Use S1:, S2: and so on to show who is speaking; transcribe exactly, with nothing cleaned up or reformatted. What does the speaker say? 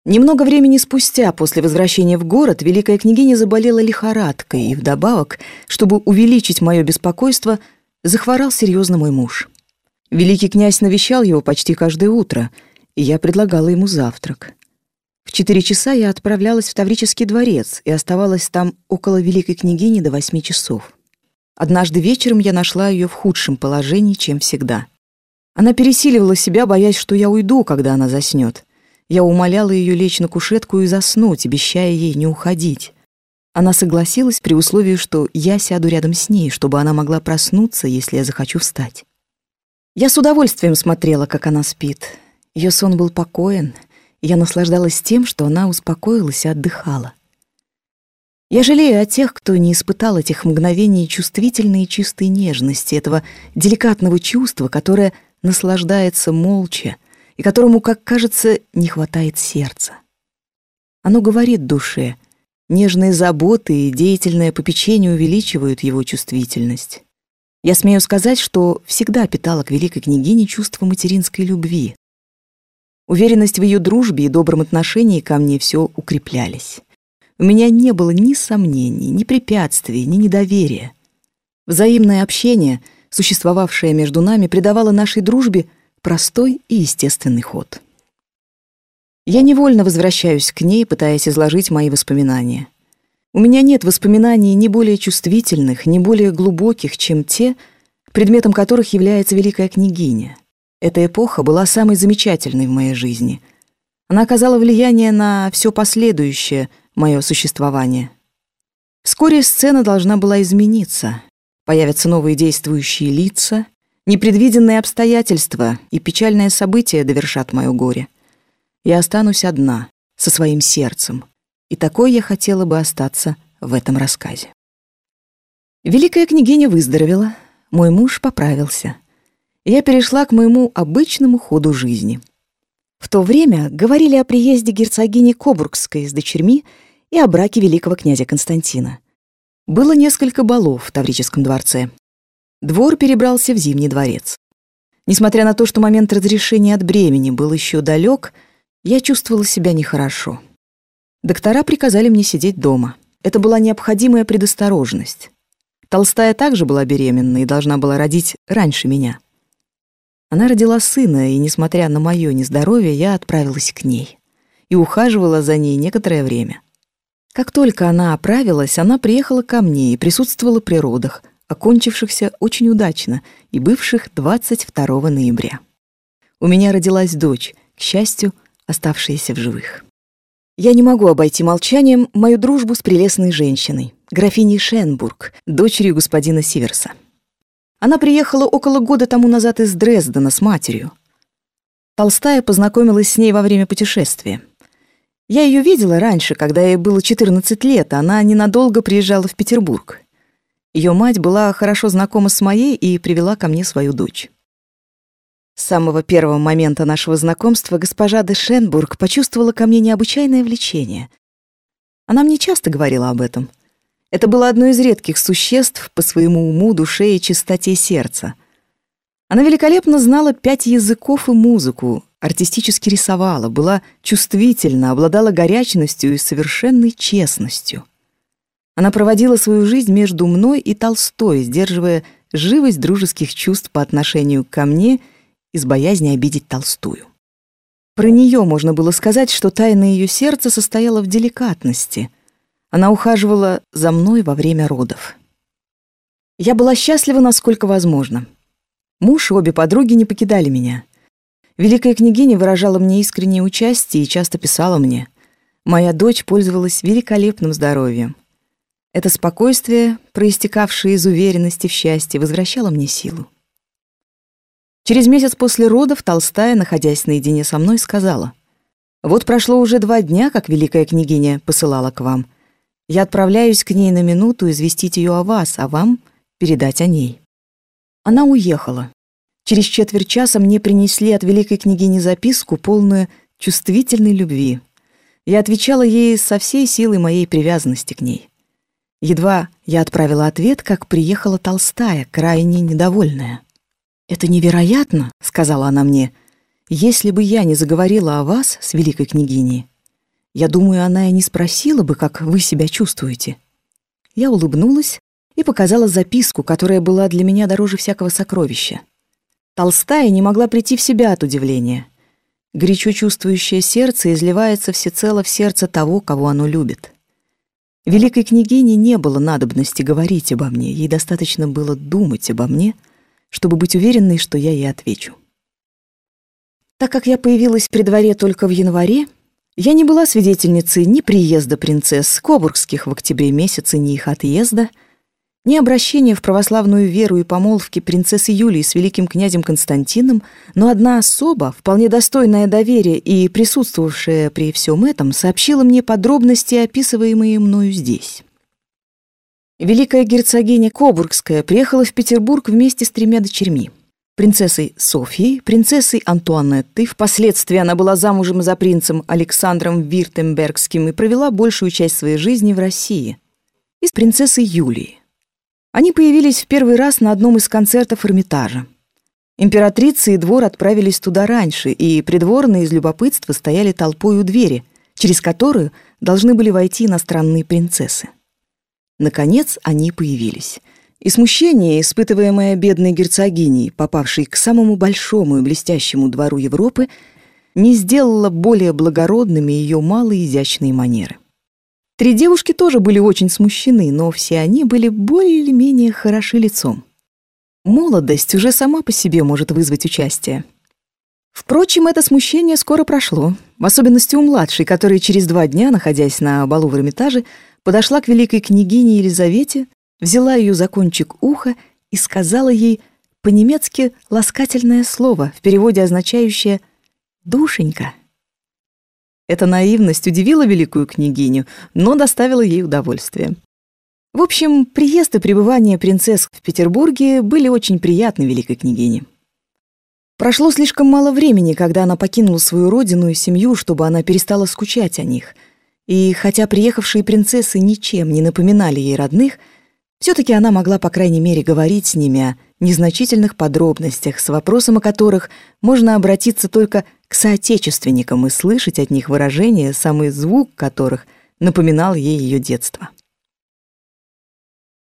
S1: Немного времени спустя, после возвращения в город, великая княгиня заболела лихорадкой, и вдобавок, чтобы увеличить мое беспокойство, захворал серьезно мой муж. Великий князь навещал его почти каждое утро, и я предлагала ему завтрак. В четыре часа я отправлялась в Таврический дворец и оставалась там около великой княгини до восьми часов. Однажды вечером я нашла ее в худшем положении, чем всегда. Она пересиливала себя, боясь, что я уйду, когда она заснет. Я умоляла ее лечь на кушетку и заснуть, обещая ей не уходить. Она согласилась при условии, что я сяду рядом с ней, чтобы она могла проснуться, если я захочу встать. Я с удовольствием смотрела, как она спит. Ее сон был покоен, и я наслаждалась тем, что она успокоилась и отдыхала. Я жалею о тех, кто не испытал этих мгновений чувствительной и чистой нежности, этого деликатного чувства, которое наслаждается молча, и которому, как кажется, не хватает сердца. Оно говорит душе, нежные заботы и деятельное попечение увеличивают его чувствительность. Я смею сказать, что всегда питала к великой княгине чувство материнской любви. Уверенность в ее дружбе и добром отношении ко мне все укреплялись. У меня не было ни сомнений, ни препятствий, ни недоверия. Взаимное общение, существовавшее между нами, придавало нашей дружбе простой и естественный ход. Я невольно возвращаюсь к ней, пытаясь изложить мои воспоминания. У меня нет воспоминаний ни более чувствительных, ни более глубоких, чем те, предметом которых является великая княгиня. Эта эпоха была самой замечательной в моей жизни. Она оказала влияние на все последующее мое существование. Вскоре сцена должна была измениться. Появятся новые действующие лица, непредвиденные обстоятельства и печальные события довершат мое горе. Я останусь одна, со своим сердцем, и такой я хотела бы остаться в этом рассказе. Великая княгиня выздоровела, мой муж поправился. Я перешла к моему обычному ходу жизни. В то время говорили о приезде герцогини Кобургской с дочерьми и о браке великого князя Константина. Было несколько балов в Таврическом дворце. Двор перебрался в Зимний дворец. Несмотря на то, что момент разрешения от бремени был еще далек, я чувствовала себя нехорошо. Доктора приказали мне сидеть дома. Это была необходимая предосторожность. Толстая также была беременна и должна была родить раньше меня. Она родила сына, и, несмотря на мое нездоровье, я отправилась к ней и ухаживала за ней некоторое время. Как только она оправилась, она приехала ко мне и присутствовала при родах, окончившихся очень удачно и бывших двадцать второго ноября. У меня родилась дочь, к счастью, оставшаяся в живых. Я не могу обойти молчанием мою дружбу с прелестной женщиной, графиней Шенбург, дочерью господина Сиверса. Она приехала около года тому назад из Дрездена с матерью. Толстая познакомилась с ней во время путешествия. Я ее видела раньше, когда ей было четырнадцать лет, она ненадолго приезжала в Петербург. Ее мать была хорошо знакома с моей и привела ко мне свою дочь. С самого первого момента нашего знакомства госпожа де Шенбург почувствовала ко мне необычайное влечение. Она мне часто говорила об этом. Это было одно из редких существ по своему уму, душе и чистоте сердца. Она великолепно знала пять языков и музыку, артистически рисовала, была чувствительна, обладала горячностью и совершенной честностью. Она проводила свою жизнь между мной и Толстой, сдерживая живость дружеских чувств по отношению ко мне из боязни обидеть Толстую. Про нее можно было сказать, что тайна ее сердца состояла в деликатности. Она ухаживала за мной во время родов. Я была счастлива, насколько возможно. Муж и обе подруги не покидали меня. Великая княгиня выражала мне искреннее участие и часто писала мне. Моя дочь пользовалась великолепным здоровьем. Это спокойствие, проистекавшее из уверенности в счастье, возвращало мне силу. Через месяц после родов Толстая, находясь наедине со мной, сказала: «Вот прошло уже два дня, как великая княгиня посылала к вам. Я отправляюсь к ней на минуту известить ее о вас, а вам передать о ней». Она уехала. Через четверть часа мне принесли от великой княгини записку, полную чувствительной любви. Я отвечала ей со всей силой моей привязанности к ней. Едва я отправила ответ, как приехала Толстая, крайне недовольная. «Это невероятно», — сказала она мне, — «если бы я не заговорила о вас с великой княгиней, Я думаю, она и не спросила бы, как вы себя чувствуете». Я улыбнулась и показала записку, которая была для меня дороже всякого сокровища. Толстая не могла прийти в себя от удивления. Горячо чувствующее сердце изливается всецело в сердце того, кого оно любит. Великой княгине не было надобности говорить обо мне, ей достаточно было думать обо мне, чтобы быть уверенной, что я ей отвечу. Так как я появилась при дворе только в январе, я не была свидетельницей ни приезда принцесс Кобургских в октябре месяце, ни их отъезда, ни обращения в православную веру и помолвки принцессы Юлии с великим князем Константином, но одна особа, вполне достойная доверия и присутствовавшая при всем этом, сообщила мне подробности, описываемые мною здесь. Великая герцогиня Кобургская приехала в Петербург вместе с тремя дочерьми: принцессой Софьей, принцессой Антуанеттой, впоследствии она была замужем за принцем Александром Вюртембергским и провела большую часть своей жизни в России, и с принцессой Юлией. Они появились в первый раз на одном из концертов Эрмитажа. Императрица и двор отправились туда раньше, и придворные из любопытства стояли толпой у двери, через которую должны были войти иностранные принцессы. Наконец они появились. И смущение, испытываемое бедной герцогиней, попавшей к самому большому и блестящему двору Европы, не сделало более благородными ее малоизящные манеры. Три девушки тоже были очень смущены, но все они были более или менее хороши лицом. Молодость уже сама по себе может вызвать участие. Впрочем, это смущение скоро прошло, в особенности у младшей, которая через два дня, находясь на балу в Эрмитаже, подошла к великой княгине Елизавете, взяла ее за кончик уха и сказала ей по-немецки ласкательное слово, в переводе означающее «душенька». Эта наивность удивила великую княгиню, но доставила ей удовольствие. В общем, приезд и пребывание принцесс в Петербурге были очень приятны великой княгине. Прошло слишком мало времени, когда она покинула свою родину и семью, чтобы она перестала скучать о них. И хотя приехавшие принцессы ничем не напоминали ей родных, все-таки она могла, по крайней мере, говорить с ними о незначительных подробностях, с вопросом о которых можно обратиться только к соотечественникам и слышать от них выражения, самый звук которых напоминал ей ее детство.